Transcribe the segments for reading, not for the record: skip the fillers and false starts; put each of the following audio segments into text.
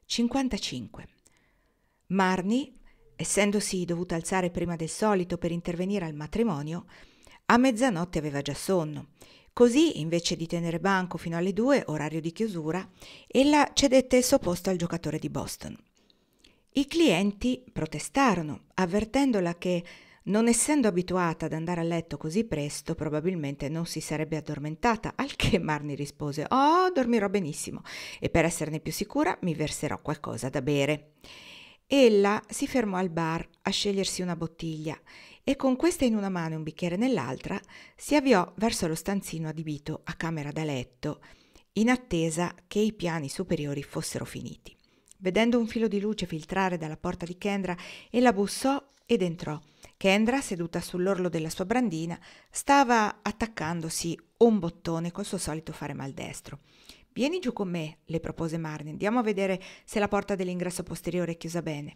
55. Marnie, essendosi dovuta alzare prima del solito per intervenire al matrimonio, a mezzanotte aveva già sonno. Così, invece di tenere banco fino alle 2, orario di chiusura, ella cedette il suo posto al giocatore di Boston. I clienti protestarono, avvertendola che, non essendo abituata ad andare a letto così presto, probabilmente non si sarebbe addormentata, al che Marnie rispose: «Oh, dormirò benissimo e per esserne più sicura mi verserò qualcosa da bere». Ella si fermò al bar a scegliersi una bottiglia e con questa in una mano e un bicchiere nell'altra si avviò verso lo stanzino adibito a camera da letto, in attesa che i piani superiori fossero finiti. Vedendo un filo di luce filtrare dalla porta di Kendra, ella bussò ed entrò. Kendra, seduta sull'orlo della sua brandina, stava attaccandosi un bottone col suo solito fare maldestro. «Vieni giù con me», le propose Marnie, «andiamo a vedere se la porta dell'ingresso posteriore è chiusa bene».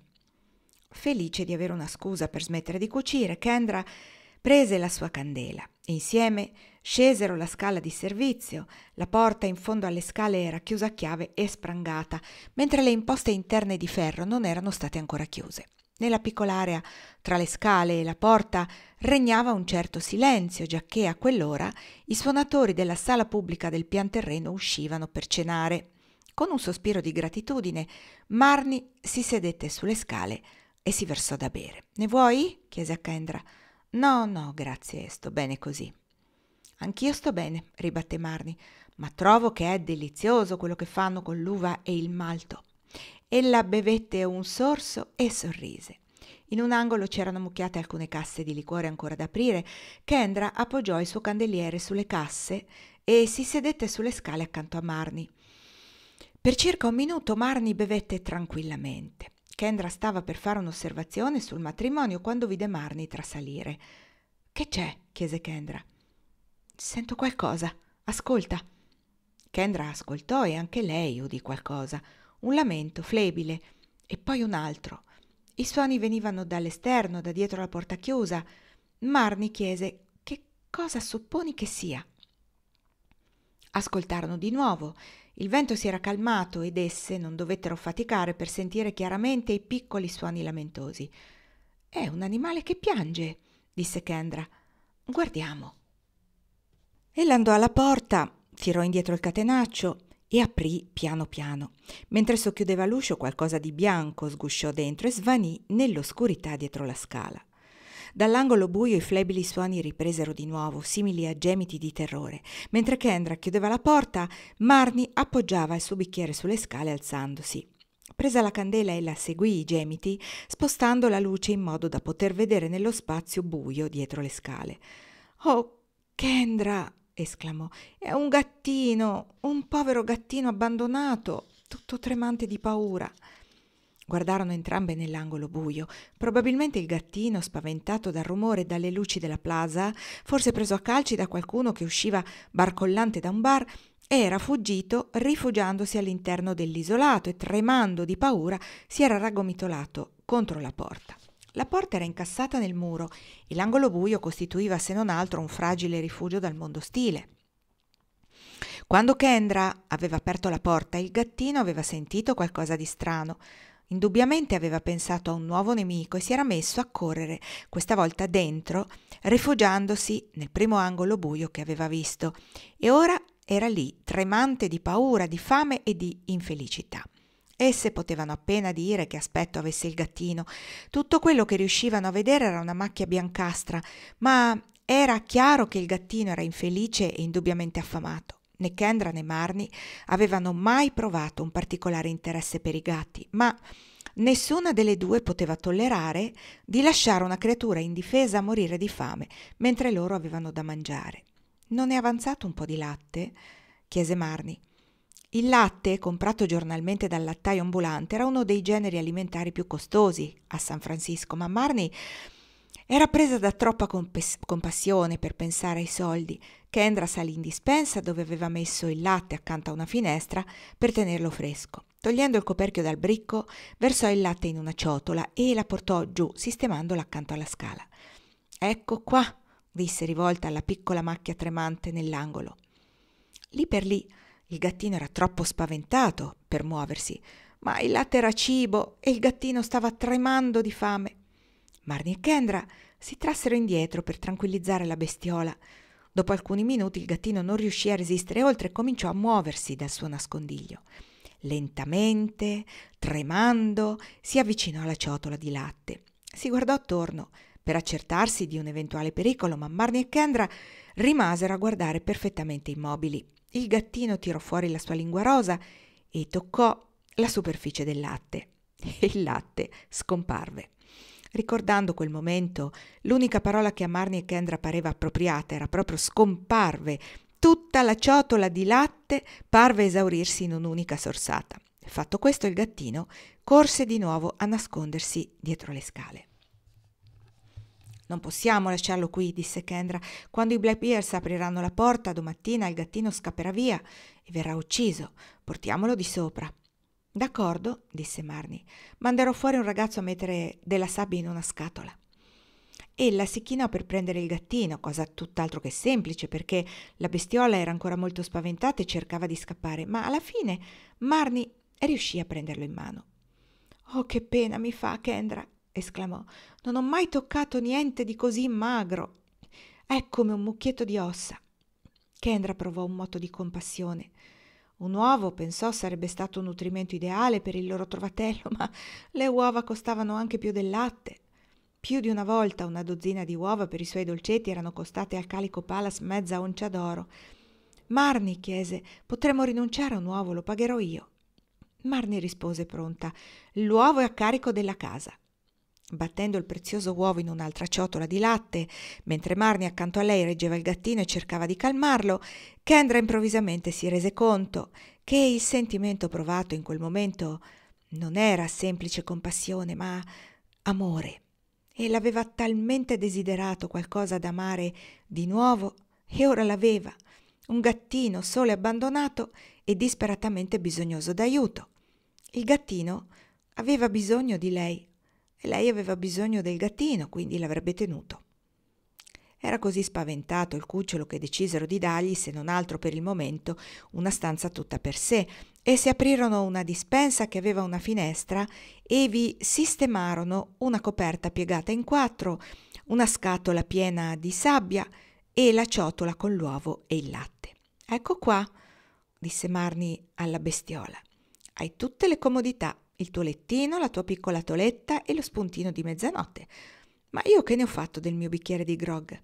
Felice di avere una scusa per smettere di cucire, Kendra prese la sua candela e insieme scesero la scala di servizio. La porta in fondo alle scale era chiusa a chiave e sprangata, mentre le imposte interne di ferro non erano state ancora chiuse. Nella piccola area tra le scale e la porta regnava un certo silenzio, giacché a quell'ora i suonatori della sala pubblica del pian terreno uscivano per cenare. Con un sospiro di gratitudine, Marnie si sedette sulle scale e si versò da bere. «Ne vuoi?» chiese a Kendra. «No, no, grazie, sto bene così». «Anch'io sto bene», ribatté Marnie, «ma trovo che è delizioso quello che fanno con l'uva e il malto». Ella bevette un sorso e sorrise. In un angolo c'erano ammucchiate alcune casse di liquore ancora da aprire. Kendra appoggiò il suo candeliere sulle casse e si sedette sulle scale accanto a Marnie. Per circa un minuto Marnie bevette tranquillamente. Kendra stava per fare un'osservazione sul matrimonio quando vide Marnie trasalire. «Che c'è?» chiese Kendra. «Sento qualcosa. Ascolta». Kendra ascoltò e anche lei udì qualcosa. Un lamento flebile e poi un altro. I suoni venivano dall'esterno, da dietro la porta chiusa. Marnie chiese: «Che cosa supponi che sia?» Ascoltarono di nuovo. Il vento si era calmato ed esse non dovettero faticare per sentire chiaramente i piccoli suoni lamentosi. «È un animale che piange», disse Kendra. «Guardiamo». Ella andò alla porta, tirò indietro il catenaccio e aprì piano piano. Mentre socchiudeva l'uscio qualcosa di bianco sgusciò dentro e svanì nell'oscurità dietro la scala. Dall'angolo buio i flebili suoni ripresero di nuovo, simili a gemiti di terrore. Mentre Kendra chiudeva la porta, Marnie appoggiava il suo bicchiere sulle scale alzandosi. Presa la candela, ella seguì i gemiti, spostando la luce in modo da poter vedere nello spazio buio dietro le scale. «Oh, Kendra!» esclamò. «È un gattino, un povero gattino abbandonato, tutto tremante di paura». Guardarono entrambe nell'angolo buio. Probabilmente il gattino, spaventato dal rumore e dalle luci della plaza, forse preso a calci da qualcuno che usciva barcollante da un bar, era fuggito rifugiandosi all'interno dell'isolato e, tremando di paura, si era raggomitolato contro la porta. La porta era incassata nel muro e l'angolo buio costituiva se non altro un fragile rifugio dal mondo ostile. Quando Kendra aveva aperto la porta, il gattino aveva sentito qualcosa di strano. Indubbiamente aveva pensato a un nuovo nemico e si era messo a correre, questa volta dentro, rifugiandosi nel primo angolo buio che aveva visto, e ora era lì, tremante di paura, di fame e di infelicità. Esse potevano appena dire che aspetto avesse il gattino. Tutto quello che riuscivano a vedere era una macchia biancastra, ma era chiaro che il gattino era infelice e indubbiamente affamato. Né Kendra né Marnie avevano mai provato un particolare interesse per i gatti, ma nessuna delle due poteva tollerare di lasciare una creatura indifesa a morire di fame mentre loro avevano da mangiare. «Non è avanzato un po' di latte?» chiese Marnie. Il latte, comprato giornalmente dal lattaio ambulante, era uno dei generi alimentari più costosi a San Francisco, ma Marnie era presa da troppa compassione per pensare ai soldi. Kendra salì in dispensa dove aveva messo il latte accanto a una finestra per tenerlo fresco. Togliendo il coperchio dal bricco, versò il latte in una ciotola e la portò giù, sistemandola accanto alla scala. «Ecco qua», disse rivolta alla piccola macchia tremante nell'angolo. Lì per lì il gattino era troppo spaventato per muoversi, ma il latte era cibo e il gattino stava tremando di fame. Marnie e Kendra si trassero indietro per tranquillizzare la bestiola. Dopo alcuni minuti il gattino non riuscì a resistere oltre e cominciò a muoversi dal suo nascondiglio. Lentamente, tremando, si avvicinò alla ciotola di latte. Si guardò attorno per accertarsi di un eventuale pericolo, ma Marnie e Kendra rimasero a guardare perfettamente immobili. Il gattino tirò fuori la sua lingua rosa e toccò la superficie del latte. E il latte scomparve. Ricordando quel momento, l'unica parola che a Marnie e Kendra pareva appropriata era proprio scomparve. Tutta la ciotola di latte parve esaurirsi in un'unica sorsata. Fatto questo, il gattino corse di nuovo a nascondersi dietro le scale. «Non possiamo lasciarlo qui», disse Kendra. «Quando i Blackbears apriranno la porta domattina il gattino scapperà via e verrà ucciso. Portiamolo di sopra». «D'accordo», disse Marnie. «Manderò fuori un ragazzo a mettere della sabbia in una scatola». Ella si chinò per prendere il gattino, cosa tutt'altro che semplice, perché la bestiola era ancora molto spaventata e cercava di scappare, ma alla fine Marnie riuscì a prenderlo in mano. «Oh, che pena mi fa, Kendra!» esclamò. «Non ho mai toccato niente di così magro. È come un mucchietto di ossa». Kendra provò un moto di compassione. Un uovo, pensò, sarebbe stato un nutrimento ideale per il loro trovatello, ma le uova costavano anche più del latte. Più di una volta una dozzina di uova per i suoi dolcetti erano costate al Calico Palace mezza oncia d'oro. «Marnie», chiese, «potremmo rinunciare a un uovo, lo pagherò io». Marnie rispose pronta: «L'uovo è a carico della casa». Battendo il prezioso uovo in un'altra ciotola di latte, mentre Marnie accanto a lei reggeva il gattino e cercava di calmarlo, Kendra improvvisamente si rese conto che il sentimento provato in quel momento non era semplice compassione, ma amore. E l'aveva talmente desiderato qualcosa da amare di nuovo, e ora l'aveva, un gattino solo e abbandonato e disperatamente bisognoso d'aiuto. Il gattino aveva bisogno di lei e lei aveva bisogno del gattino, quindi l'avrebbe tenuto. Era così spaventato il cucciolo che decisero di dargli, se non altro per il momento, una stanza tutta per sé, e si aprirono una dispensa che aveva una finestra e vi sistemarono una coperta piegata in quattro, una scatola piena di sabbia e la ciotola con l'uovo e il latte. «Ecco qua», disse Marnie alla bestiola. «Hai tutte le comodità, il tuo lettino, la tua piccola toletta e lo spuntino di mezzanotte. Ma io che ne ho fatto del mio bicchiere di grog?»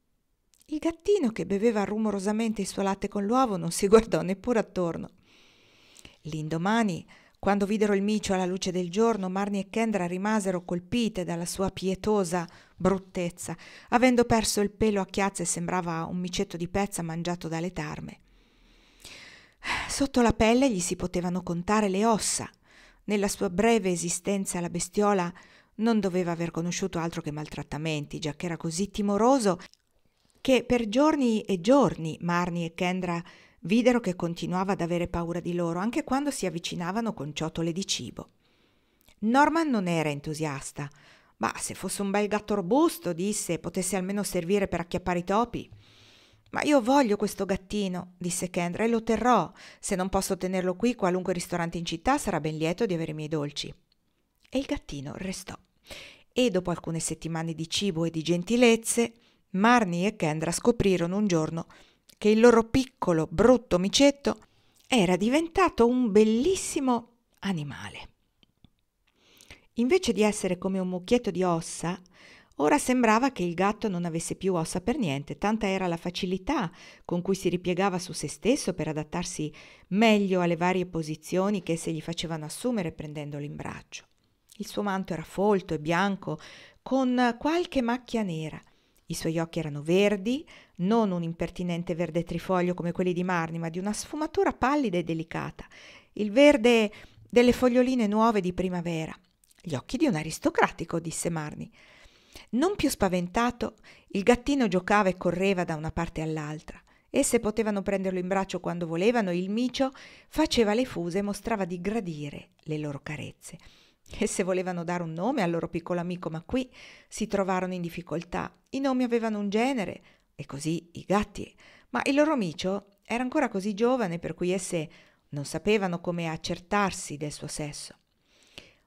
Il gattino, che beveva rumorosamente il suo latte con l'uovo, non si guardò neppure attorno. L'indomani, quando videro il micio alla luce del giorno, Marnie e Kendra rimasero colpite dalla sua pietosa bruttezza. Avendo perso il pelo a chiazze sembrava un micetto di pezza mangiato dalle tarme. Sotto la pelle gli si potevano contare le ossa. Nella sua breve esistenza la bestiola non doveva aver conosciuto altro che maltrattamenti, giacché era così timoroso che per giorni e giorni Marnie e Kendra videro che continuava ad avere paura di loro, anche quando si avvicinavano con ciotole di cibo. Norman non era entusiasta. «Ma se fosse un bel gatto robusto», disse, «potesse almeno servire per acchiappare i topi». «Ma io voglio questo gattino», disse Kendra, «e lo terrò. Se non posso tenerlo qui, qualunque ristorante in città sarà ben lieto di avere i miei dolci». E il gattino restò. E dopo alcune settimane di cibo e di gentilezze, Marnie e Kendra scoprirono un giorno che il loro piccolo, brutto micetto era diventato un bellissimo animale. Invece di essere come un mucchietto di ossa, ora sembrava che il gatto non avesse più ossa per niente, tanta era la facilità con cui si ripiegava su se stesso per adattarsi meglio alle varie posizioni che esse gli facevano assumere prendendolo in braccio. Il suo manto era folto e bianco, con qualche macchia nera. I suoi occhi erano verdi, non un impertinente verde trifoglio come quelli di Marnie, ma di una sfumatura pallida e delicata, il verde delle foglioline nuove di primavera. «Gli occhi di un aristocratico», disse Marnie. Non più spaventato, il gattino giocava e correva da una parte all'altra. Esse potevano prenderlo in braccio quando volevano e il micio faceva le fuse e mostrava di gradire le loro carezze. Esse volevano dare un nome al loro piccolo amico, ma qui si trovarono in difficoltà. I nomi avevano un genere, e così i gatti, ma il loro micio era ancora così giovane per cui esse non sapevano come accertarsi del suo sesso.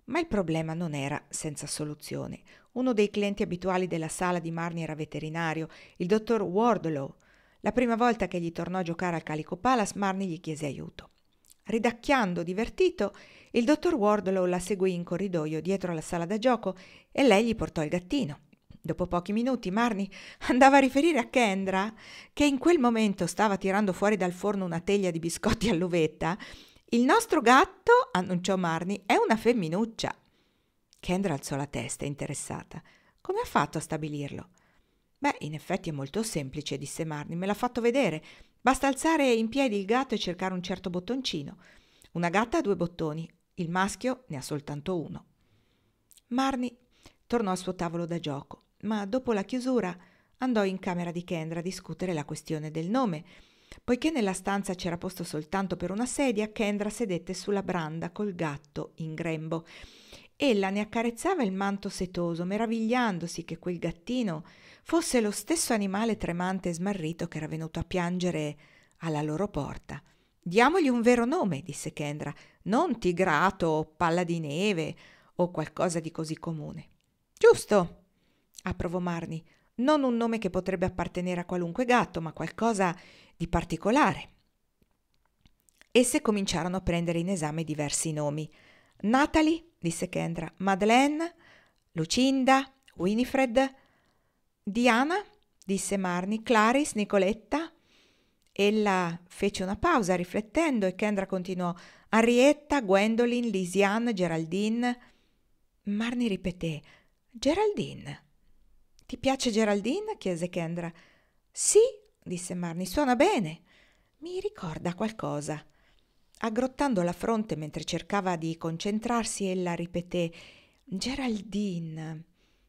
Ma il problema non era senza soluzione. Uno dei clienti abituali della sala di Marnie era veterinario, il dottor Wardlow. La prima volta che gli tornò a giocare al Calico Palace, Marnie gli chiese aiuto. Ridacchiando, divertito, il dottor Wardlow la seguì in corridoio dietro alla sala da gioco e lei gli portò il gattino. Dopo pochi minuti Marnie andava a riferire a Kendra, che in quel momento stava tirando fuori dal forno una teglia di biscotti all'uvetta. «Il nostro gatto», annunciò Marnie, «è una femminuccia». Kendra alzò la testa, interessata. «Come ha fatto a stabilirlo?» «Beh, in effetti è molto semplice», disse Marnie. «Me l'ha fatto vedere. Basta alzare in piedi il gatto e cercare un certo bottoncino. Una gatta ha 2 bottoni, il maschio ne ha soltanto uno». Marnie tornò al suo tavolo da gioco, ma dopo la chiusura andò in camera di Kendra a discutere la questione del nome. Poiché nella stanza c'era posto soltanto per una sedia, Kendra sedette sulla branda col gatto in grembo. Ella ne accarezzava il manto setoso, meravigliandosi che quel gattino fosse lo stesso animale tremante e smarrito che era venuto a piangere alla loro porta. «Diamogli un vero nome», disse Kendra, «non Tigrato o Palla di Neve o qualcosa di così comune». «Giusto», approvò Marnie, «non un nome che potrebbe appartenere a qualunque gatto, ma qualcosa di particolare». Esse cominciarono a prendere in esame diversi nomi. «Natalie», disse Kendra, «Madeleine, Lucinda, Winifred». «Diana», disse Marnie, «Clarice, Nicoletta». Ella fece una pausa riflettendo e Kendra continuò: «Henrietta, Gwendolyn, Lisiane, Geraldine». Marnie ripeté: «Geraldine». «Ti piace Geraldine?» chiese Kendra. «Sì», disse Marnie, «suona bene. Mi ricorda qualcosa». Aggrottando la fronte mentre cercava di concentrarsi, ella ripeté: «Geraldine.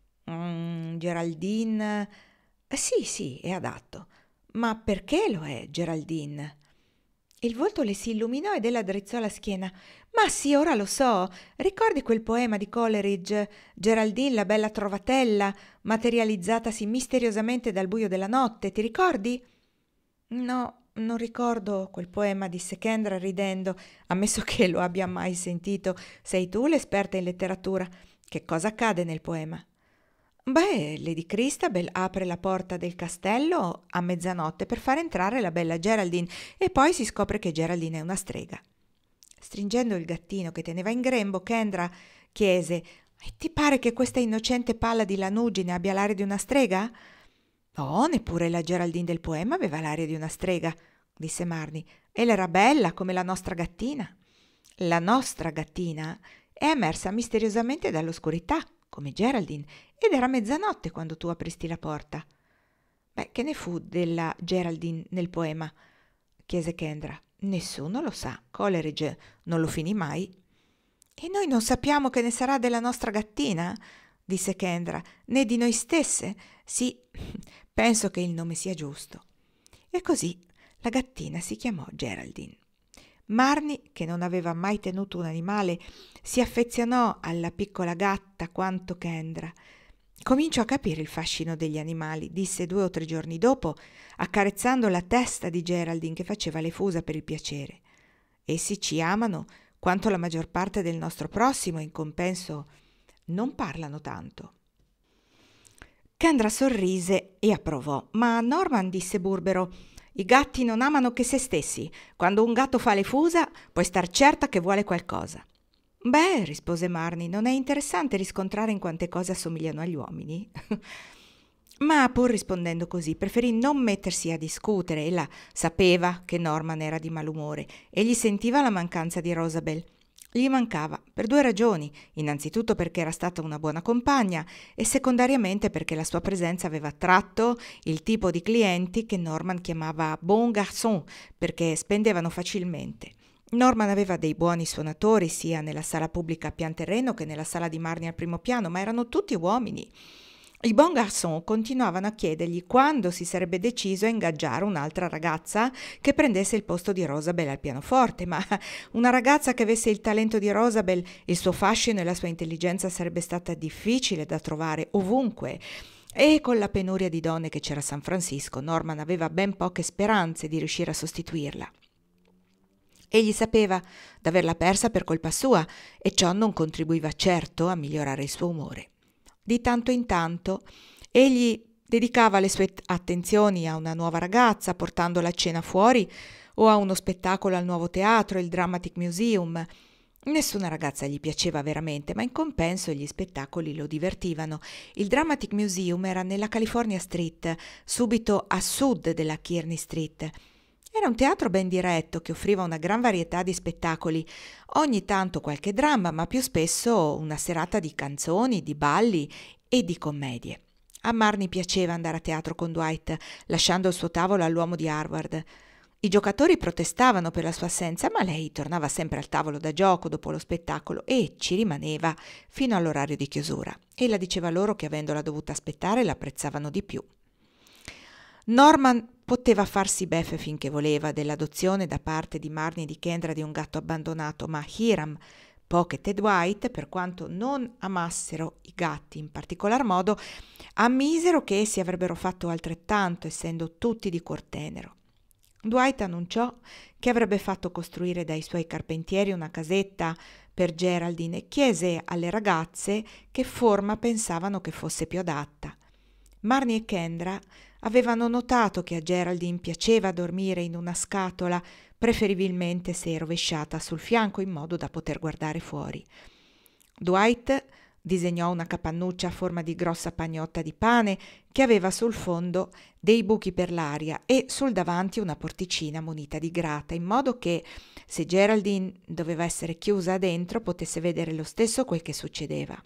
Geraldine. Sì, è adatto. Ma perché lo è, Geraldine?» Il volto le si illuminò ed ella drizzò la schiena. «Ma sì, ora lo so. Ricordi quel poema di Coleridge, Geraldine, la bella trovatella, materializzatasi misteriosamente dal buio della notte? Ti ricordi?» «No, non ricordo quel poema», disse Kendra ridendo, «ammesso che lo abbia mai sentito. Sei tu l'esperta in letteratura. Che cosa accade nel poema?» «Beh, Lady Christabel apre la porta del castello a mezzanotte per far entrare la bella Geraldine e poi si scopre che Geraldine è una strega». Stringendo il gattino che teneva in grembo, Kendra chiese: «E ti pare che questa innocente palla di lanugine abbia l'aria di una strega?» «Oh, neppure la Geraldine del poema aveva l'aria di una strega», disse Marnie. «Ella era bella come la nostra gattina». «La nostra gattina è emersa misteriosamente dall'oscurità, come Geraldine, ed era mezzanotte quando tu apristi la porta». «Beh, che ne fu della Geraldine nel poema?» chiese Kendra. «Nessuno lo sa. Coleridge non lo finì mai». «E noi non sappiamo che ne sarà della nostra gattina?» disse Kendra, «né di noi stesse. Sì, penso che il nome sia giusto». E così la gattina si chiamò Geraldine. Marnie, che non aveva mai tenuto un animale, si affezionò alla piccola gatta quanto Kendra. Comincio a capire il fascino degli animali, disse 2 o 3 giorni dopo, accarezzando la testa di Geraldine che faceva le fusa per il piacere. Essi ci amano quanto la maggior parte del nostro prossimo, in compenso non parlano tanto. Kendra sorrise e approvò, ma Norman disse burbero: «I gatti non amano che se stessi. Quando un gatto fa le fusa, puoi star certa che vuole qualcosa». «Beh», rispose Marnie, «non è interessante riscontrare in quante cose assomigliano agli uomini?» Ma pur rispondendo così, preferì non mettersi a discutere. Ella sapeva che Norman era di malumore e gli sentiva la mancanza di Rosabel. Gli mancava per 2 ragioni: innanzitutto perché era stata una buona compagna e secondariamente perché la sua presenza aveva attratto il tipo di clienti che Norman chiamava bon garçon, perché spendevano facilmente. Norman aveva dei buoni suonatori sia nella sala pubblica a pian terreno che nella sala di Marnie al primo piano, ma erano tutti uomini. I bon garçon continuavano a chiedergli quando si sarebbe deciso a ingaggiare un'altra ragazza che prendesse il posto di Rosabel al pianoforte, ma una ragazza che avesse il talento di Rosabel, il suo fascino e la sua intelligenza sarebbe stata difficile da trovare ovunque. E con la penuria di donne che c'era a San Francisco, Norman aveva ben poche speranze di riuscire a sostituirla. Egli sapeva d'averla persa per colpa sua e ciò non contribuiva certo a migliorare il suo umore. Di tanto in tanto egli dedicava le sue attenzioni a una nuova ragazza, portandola a cena fuori o a uno spettacolo al nuovo teatro, il Dramatic Museum. Nessuna ragazza gli piaceva veramente, ma in compenso gli spettacoli lo divertivano. Il Dramatic Museum era nella California Street, subito a sud della Kearny Street. Era un teatro ben diretto che offriva una gran varietà di spettacoli, ogni tanto qualche dramma, ma più spesso una serata di canzoni, di balli e di commedie. A Marnie piaceva andare a teatro con Dwight, lasciando il suo tavolo all'uomo di Harvard. I giocatori protestavano per la sua assenza, ma lei tornava sempre al tavolo da gioco dopo lo spettacolo e ci rimaneva fino all'orario di chiusura. Ella diceva loro che avendola dovuta aspettare l'apprezzavano di più. Norman poteva farsi beffe finché voleva dell'adozione da parte di Marnie e di Kendra di un gatto abbandonato, ma Hiram, Pocket e Dwight, per quanto non amassero i gatti in particolar modo, ammisero che essi avrebbero fatto altrettanto, essendo tutti di cuor tenero. Dwight annunciò che avrebbe fatto costruire dai suoi carpentieri una casetta per Geraldine e chiese alle ragazze che forma pensavano che fosse più adatta. Marnie e Kendra avevano notato che a Geraldine piaceva dormire in una scatola, preferibilmente se rovesciata sul fianco in modo da poter guardare fuori. Dwight disegnò una capannuccia a forma di grossa pagnotta di pane che aveva sul fondo dei buchi per l'aria e sul davanti una porticina munita di grata, in modo che, se Geraldine doveva essere chiusa dentro, potesse vedere lo stesso quel che succedeva.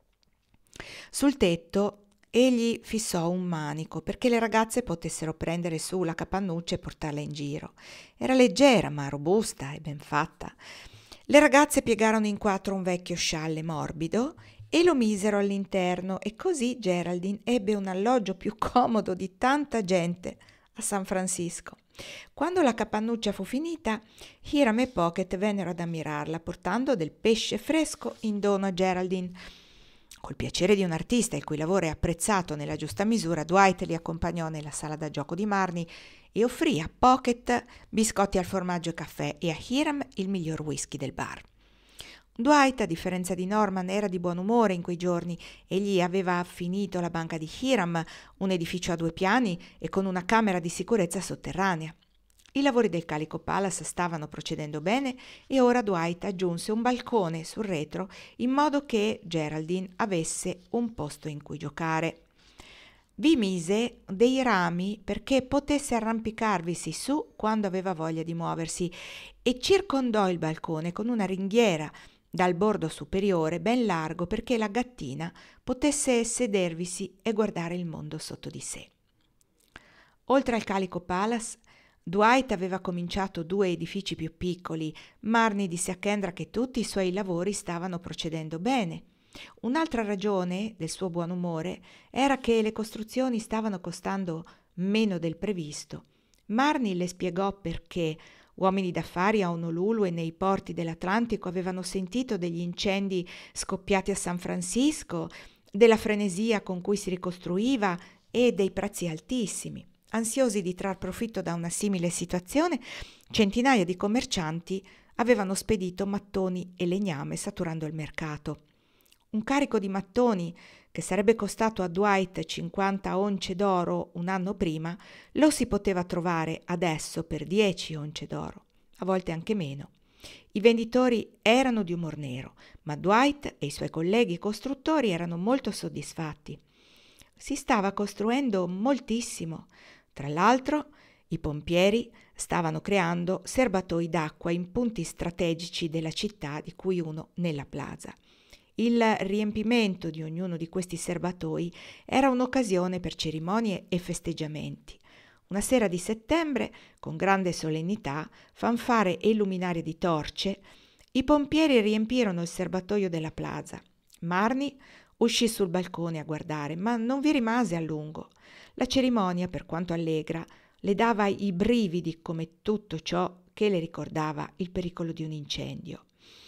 Sul tetto egli fissò un manico perché le ragazze potessero prendere su la capannuccia e portarla in giro. Era leggera, ma robusta e ben fatta. Le ragazze piegarono in quattro un vecchio scialle morbido e lo misero all'interno, e così Geraldine ebbe un alloggio più comodo di tanta gente a San Francisco. Quando la capannuccia fu finita, Hiram e Pocket vennero ad ammirarla, portando del pesce fresco in dono a Geraldine. Col piacere di un artista il cui lavoro è apprezzato nella giusta misura, Dwight li accompagnò nella sala da gioco di Marnie e offrì a Pocket biscotti al formaggio e caffè e a Hiram il miglior whisky del bar. Dwight, a differenza di Norman, era di buon umore in quei giorni. Egli aveva finito la banca di Hiram, un edificio a 2 piani e con una camera di sicurezza sotterranea. I lavori del Calico Palace stavano procedendo bene e ora Dwight aggiunse un balcone sul retro in modo che Geraldine avesse un posto in cui giocare. Vi mise dei rami perché potesse arrampicarvisi su quando aveva voglia di muoversi e circondò il balcone con una ringhiera dal bordo superiore ben largo perché la gattina potesse sedervisi e guardare il mondo sotto di sé. Oltre al Calico Palace, Dwight aveva cominciato 2 edifici più piccoli. Marnie disse a Kendra che tutti i suoi lavori stavano procedendo bene. Un'altra ragione del suo buon umore era che le costruzioni stavano costando meno del previsto. Marnie le spiegò perché uomini d'affari a Honolulu e nei porti dell'Atlantico avevano sentito degli incendi scoppiati a San Francisco, della frenesia con cui si ricostruiva e dei prezzi altissimi. Ansiosi di trar profitto da una simile situazione, centinaia di commercianti avevano spedito mattoni e legname saturando il mercato. Un carico di mattoni che sarebbe costato a Dwight 50 once d'oro un anno prima, lo si poteva trovare adesso per 10 once d'oro, a volte anche meno. I venditori erano di umor nero, ma Dwight e i suoi colleghi costruttori erano molto soddisfatti. Si stava costruendo moltissimo. Tra l'altro, i pompieri stavano creando serbatoi d'acqua in punti strategici della città, di cui uno nella plaza. Il riempimento di ognuno di questi serbatoi era un'occasione per cerimonie e festeggiamenti. Una sera di settembre, con grande solennità, fanfare e luminarie di torce, i pompieri riempirono il serbatoio della plaza. Marnie uscì sul balcone a guardare, ma non vi rimase a lungo. La cerimonia, per quanto allegra, le dava i brividi come tutto ciò che le ricordava il pericolo di un incendio.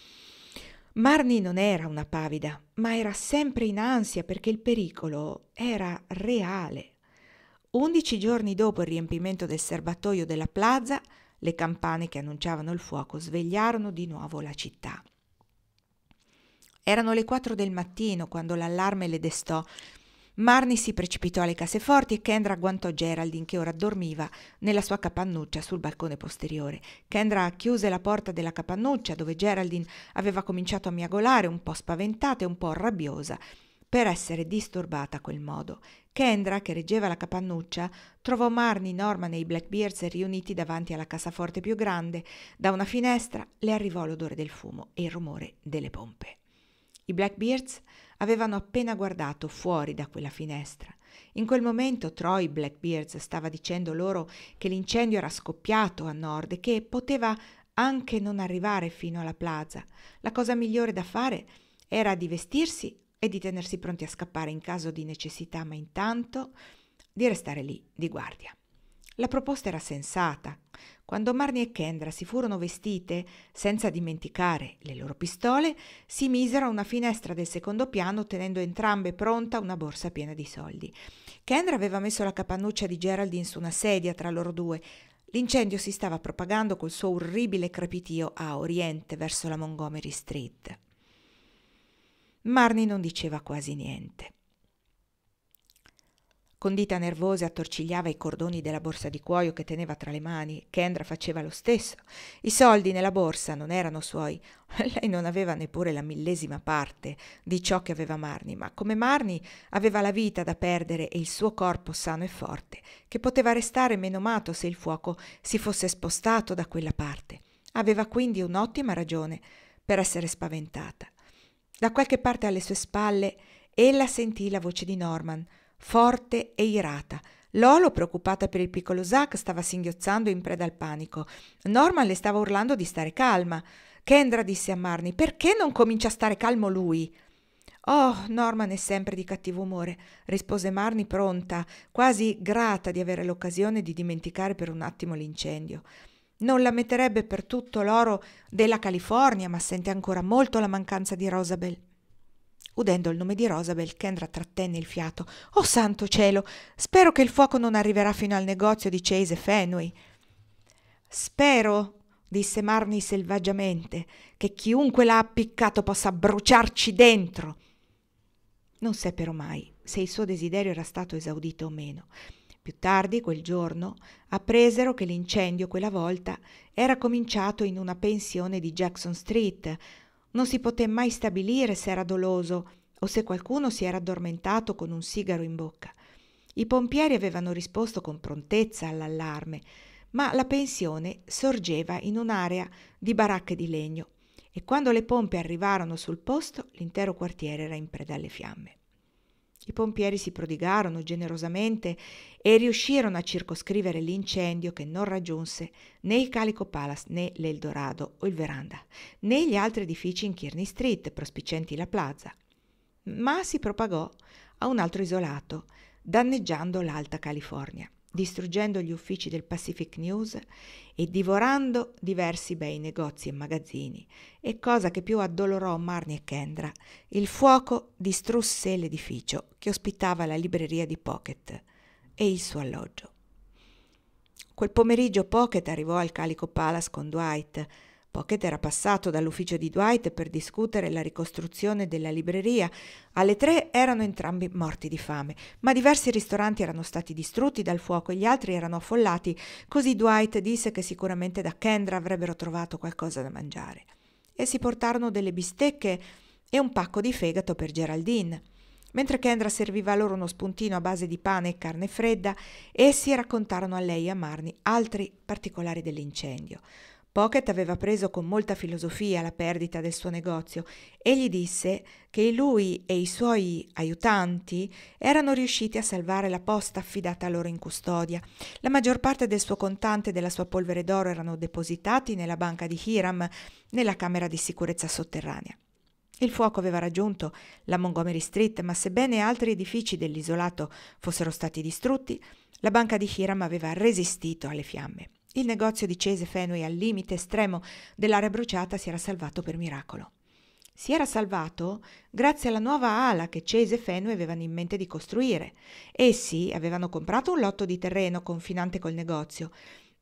Marnie non era una pavida, ma era sempre in ansia perché il pericolo era reale. 11 giorni dopo il riempimento del serbatoio della plaza, Le campane che annunciavano il fuoco svegliarono di nuovo la città. Erano le 4 del mattino quando l'allarme le destò. Marnie si precipitò alle casseforti e Kendra agguantò Geraldine, che ora dormiva nella sua capannuccia sul balcone posteriore. Kendra chiuse la porta della capannuccia, dove Geraldine aveva cominciato a miagolare, un po' spaventata e un po' rabbiosa per essere disturbata a quel modo. Kendra, che reggeva la capannuccia, trovò Marnie, Norman e i Blackbeards riuniti davanti alla cassaforte più grande. Da una finestra le arrivò l'odore del fumo e il rumore delle pompe. I Blackbeards avevano appena guardato fuori da quella finestra. In quel momento Troy Blackbeards stava dicendo loro che l'incendio era scoppiato a nord e che poteva anche non arrivare fino alla plaza. La cosa migliore da fare era di vestirsi e di tenersi pronti a scappare in caso di necessità, ma intanto di restare lì di guardia. La proposta era sensata. Quando Marnie e Kendra si furono vestite, senza dimenticare le loro pistole, si misero a una finestra del secondo piano, tenendo entrambe pronta una borsa piena di soldi. Kendra aveva messo la capannuccia di Geraldine su una sedia tra loro due. L'incendio si stava propagando col suo orribile crepitio a oriente, verso la Montgomery Street. Marnie non diceva quasi niente. Con dita nervose attorcigliava i cordoni della borsa di cuoio che teneva tra le mani. Kendra faceva lo stesso. I soldi nella borsa non erano suoi. Lei non aveva neppure la millesima parte di ciò che aveva Marnie, ma come Marnie aveva la vita da perdere e il suo corpo sano e forte, che poteva restare menomato se il fuoco si fosse spostato da quella parte. Aveva quindi un'ottima ragione per essere spaventata. Da qualche parte alle sue spalle ella sentì la voce di Norman, forte e irata. Lolo, preoccupata per il piccolo Zack, stava singhiozzando in preda al panico. Norman le stava urlando di stare calma. Kendra disse a Marnie: «Perché non comincia a stare calmo lui?» «Oh, Norman è sempre di cattivo umore», rispose Marnie, pronta, quasi grata di avere l'occasione di dimenticare per un attimo l'incendio. «Non la metterebbe per tutto l'oro della California, ma sente ancora molto la mancanza di Rosabel». Udendo il nome di Rosabel, Kendra trattenne il fiato. «Oh santo cielo! Spero che il fuoco non arriverà fino al negozio di Chase e Fenway». «Spero», disse Marnie selvaggiamente, «che chiunque l'ha appiccato possa bruciarci dentro». Non seppero mai se il suo desiderio era stato esaudito o meno. Più tardi, quel giorno, appresero che l'incendio quella volta era cominciato in una pensione di Jackson Street. Non si poté mai stabilire se era doloso o se qualcuno si era addormentato con un sigaro in bocca. I pompieri avevano risposto con prontezza all'allarme, ma la pensione sorgeva in un'area di baracche di legno e quando le pompe arrivarono sul posto l'intero quartiere era in preda alle fiamme. I pompieri si prodigarono generosamente e riuscirono a circoscrivere l'incendio, che non raggiunse né il Calico Palace né l'Eldorado o il Veranda, né gli altri edifici in Kearny Street prospicienti la plaza, ma si propagò a un altro isolato, danneggiando l'Alta California, distruggendo gli uffici del Pacific News e divorando diversi bei negozi e magazzini, e cosa che più addolorò Marnie e Kendra, il fuoco distrusse l'edificio che ospitava la libreria di Pocket e il suo alloggio. Quel pomeriggio Pocket arrivò al Calico Palace con Dwight. Pocket era passato dall'ufficio di Dwight per discutere la ricostruzione della libreria. Alle 3 erano entrambi morti di fame, ma diversi ristoranti erano stati distrutti dal fuoco e gli altri erano affollati, così Dwight disse che sicuramente da Kendra avrebbero trovato qualcosa da mangiare. Essi portarono delle bistecche e un pacco di fegato per Geraldine. Mentre Kendra serviva loro uno spuntino a base di pane e carne fredda, essi raccontarono a lei e a Marnie altri particolari dell'incendio. Pocket aveva preso con molta filosofia la perdita del suo negozio e gli disse che lui e i suoi aiutanti erano riusciti a salvare la posta affidata loro in custodia. La maggior parte del suo contante e della sua polvere d'oro erano depositati nella banca di Hiram, nella camera di sicurezza sotterranea. Il fuoco aveva raggiunto la Montgomery Street, ma sebbene altri edifici dell'isolato fossero stati distrutti, la banca di Hiram aveva resistito alle fiamme. Il negozio di Chase Fenway, al limite estremo dell'area bruciata, si era salvato per miracolo. Si era salvato grazie alla nuova ala che Chase Fenway avevano in mente di costruire. Essi avevano comprato un lotto di terreno confinante col negozio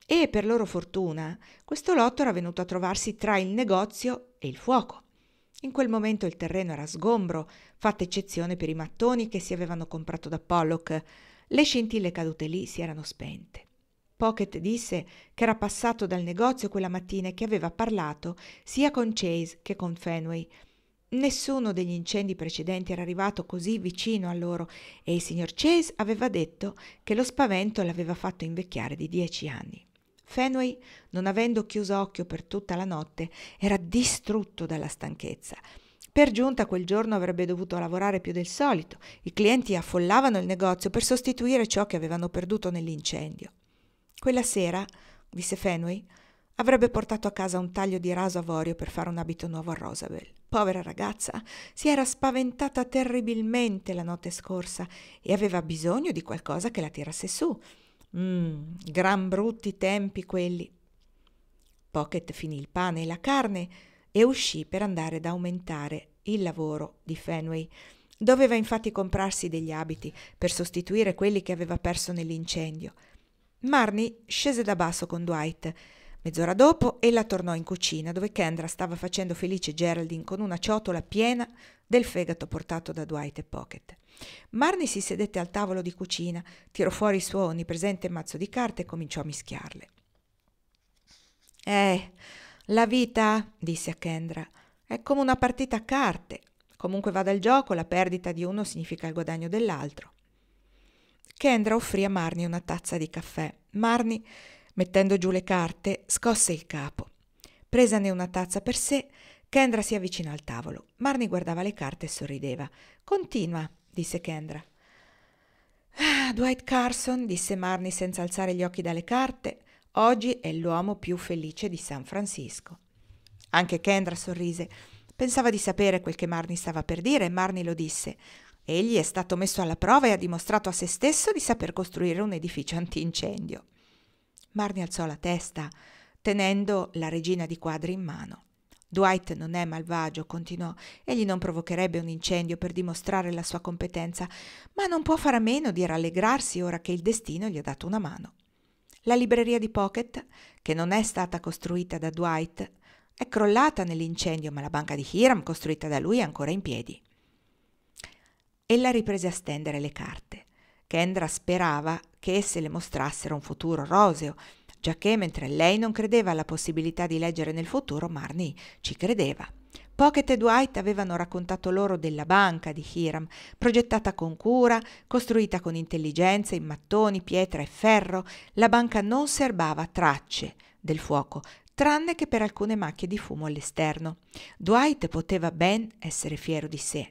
E per loro fortuna questo lotto era venuto a trovarsi tra il negozio e il fuoco. In quel momento il terreno era sgombro, fatta eccezione per i mattoni che si avevano comprato da Pollock. Le scintille cadute lì si erano spente. Pocket disse che era passato dal negozio quella mattina e che aveva parlato sia con Chase che con Fenway. Nessuno degli incendi precedenti era arrivato così vicino a loro e il signor Chase aveva detto che lo spavento l'aveva fatto invecchiare di 10 anni. Fenway, non avendo chiuso occhio per tutta la notte, era distrutto dalla stanchezza. Per giunta quel giorno avrebbe dovuto lavorare più del solito. I clienti affollavano il negozio per sostituire ciò che avevano perduto nell'incendio. Quella sera, disse Fenway, avrebbe portato a casa un taglio di raso avorio per fare un abito nuovo a Rosabel. Povera ragazza, si era spaventata terribilmente la notte scorsa e aveva bisogno di qualcosa che la tirasse su. Gran brutti tempi quelli. Pocket finì il pane e la carne e uscì per andare ad aumentare il lavoro di Fenway. Doveva infatti comprarsi degli abiti per sostituire quelli che aveva perso nell'incendio. Marnie scese da basso con Dwight. Mezz'ora dopo ella tornò in cucina dove Kendra stava facendo felice Geraldine con una ciotola piena del fegato portato da Dwight e Pocket. Marnie si sedette al tavolo di cucina, tirò fuori il suo onnipresente mazzo di carte e cominciò a mischiarle. La vita, disse a Kendra, è come una partita a carte. Comunque vada il gioco, la perdita di uno significa il guadagno dell'altro. Kendra offrì a Marnie una tazza di caffè. Marnie, mettendo giù le carte, scosse il capo. Presane una tazza per sé, Kendra si avvicinò al tavolo. Marnie guardava le carte e sorrideva. Continua, disse Kendra. Dwight Carson, disse Marnie senza alzare gli occhi dalle carte, oggi è l'uomo più felice di San Francisco. Anche Kendra sorrise. Pensava di sapere quel che Marnie stava per dire e Marnie lo disse. Egli è stato messo alla prova e ha dimostrato a se stesso di saper costruire un edificio antincendio. Marnie alzò la testa, tenendo la regina di quadri in mano. Dwight non è malvagio, continuò. Egli non provocherebbe un incendio per dimostrare la sua competenza, ma non può fare a meno di rallegrarsi ora che il destino gli ha dato una mano. La libreria di Pocket, che non è stata costruita da Dwight, è crollata nell'incendio, ma la banca di Hiram, costruita da lui, è ancora in piedi. Ella riprese a stendere le carte. Kendra sperava che esse le mostrassero un futuro roseo, giacché mentre lei non credeva alla possibilità di leggere nel futuro, Marnie ci credeva. Pocket e Dwight avevano raccontato loro della banca di Hiram, progettata con cura, costruita con intelligenza in mattoni, pietra e ferro. La banca non serbava tracce del fuoco, tranne che per alcune macchie di fumo all'esterno. Dwight poteva ben essere fiero di sé.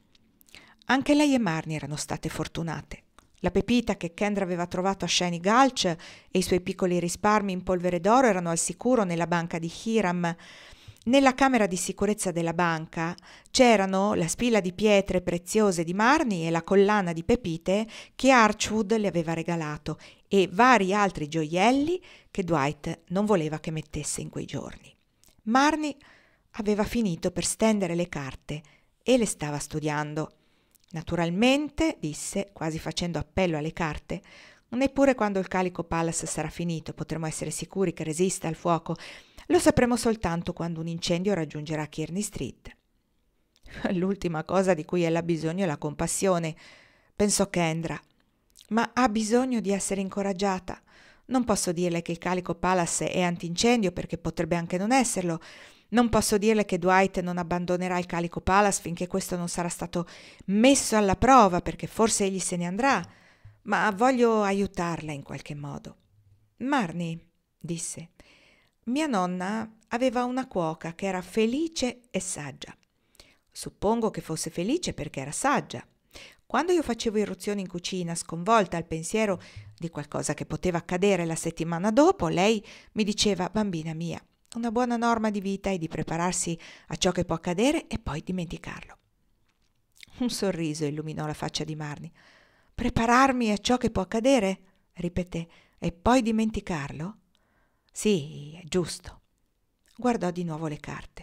Anche lei e Marnie erano state fortunate. La pepita che Kendra aveva trovato a Shiny Gulch e i suoi piccoli risparmi in polvere d'oro erano al sicuro nella banca di Hiram. Nella camera di sicurezza della banca c'erano la spilla di pietre preziose di Marnie e la collana di pepite che Archwood le aveva regalato e vari altri gioielli che Dwight non voleva che mettesse in quei giorni. Marnie aveva finito per stendere le carte e le stava studiando. Naturalmente, disse, quasi facendo appello alle carte, neppure quando il Calico Palace sarà finito potremo essere sicuri che resista al fuoco. Lo sapremo soltanto quando un incendio raggiungerà Kearney Street. L'ultima cosa di cui ella ha bisogno è la compassione, pensò Kendra, ma ha bisogno di essere incoraggiata. Non posso dirle che il Calico Palace è antincendio perché potrebbe anche non esserlo. Non posso dirle che Dwight non abbandonerà il Calico Palace finché questo non sarà stato messo alla prova, perché forse egli se ne andrà, ma voglio aiutarla in qualche modo. Marnie, disse, mia nonna aveva una cuoca che era felice e saggia. Suppongo che fosse felice perché era saggia. Quando io facevo irruzioni in cucina, sconvolta al pensiero di qualcosa che poteva accadere la settimana dopo, lei mi diceva, bambina mia, una buona norma di vita è di prepararsi a ciò che può accadere e poi dimenticarlo. Un sorriso illuminò la faccia di Marnie. Prepararmi a ciò che può accadere? Ripeté. E poi dimenticarlo? Sì, è giusto. Guardò di nuovo le carte.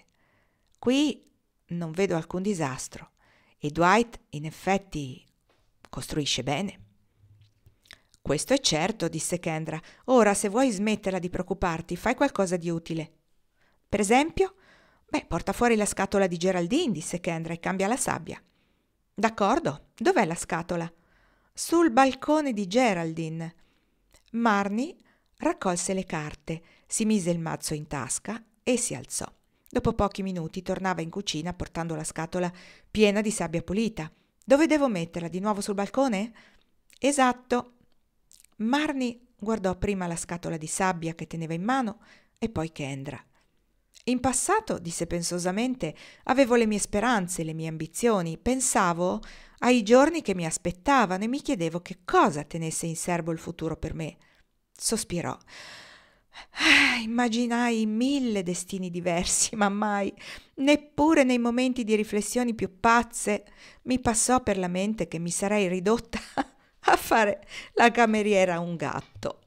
Qui non vedo alcun disastro e Dwight in effetti costruisce bene. Questo è certo, disse Kendra. Ora, se vuoi smetterla di preoccuparti, fai qualcosa di utile. Per esempio? Beh, porta fuori la scatola di Geraldine, disse Kendra, e cambia la sabbia. D'accordo, dov'è la scatola? Sul balcone di Geraldine. Marnie raccolse le carte, si mise il mazzo in tasca e si alzò. Dopo pochi minuti tornava in cucina portando la scatola piena di sabbia pulita. Dove devo metterla? Di nuovo sul balcone? Esatto. Marnie guardò prima la scatola di sabbia che teneva in mano e poi Kendra. In passato, disse pensosamente, avevo le mie speranze, le mie ambizioni, pensavo ai giorni che mi aspettavano e mi chiedevo che cosa tenesse in serbo il futuro per me. Sospirò. Immaginai 1000 destini diversi, ma mai, neppure nei momenti di riflessioni più pazze, mi passò per la mente che mi sarei ridotta a fare la cameriera a un gatto.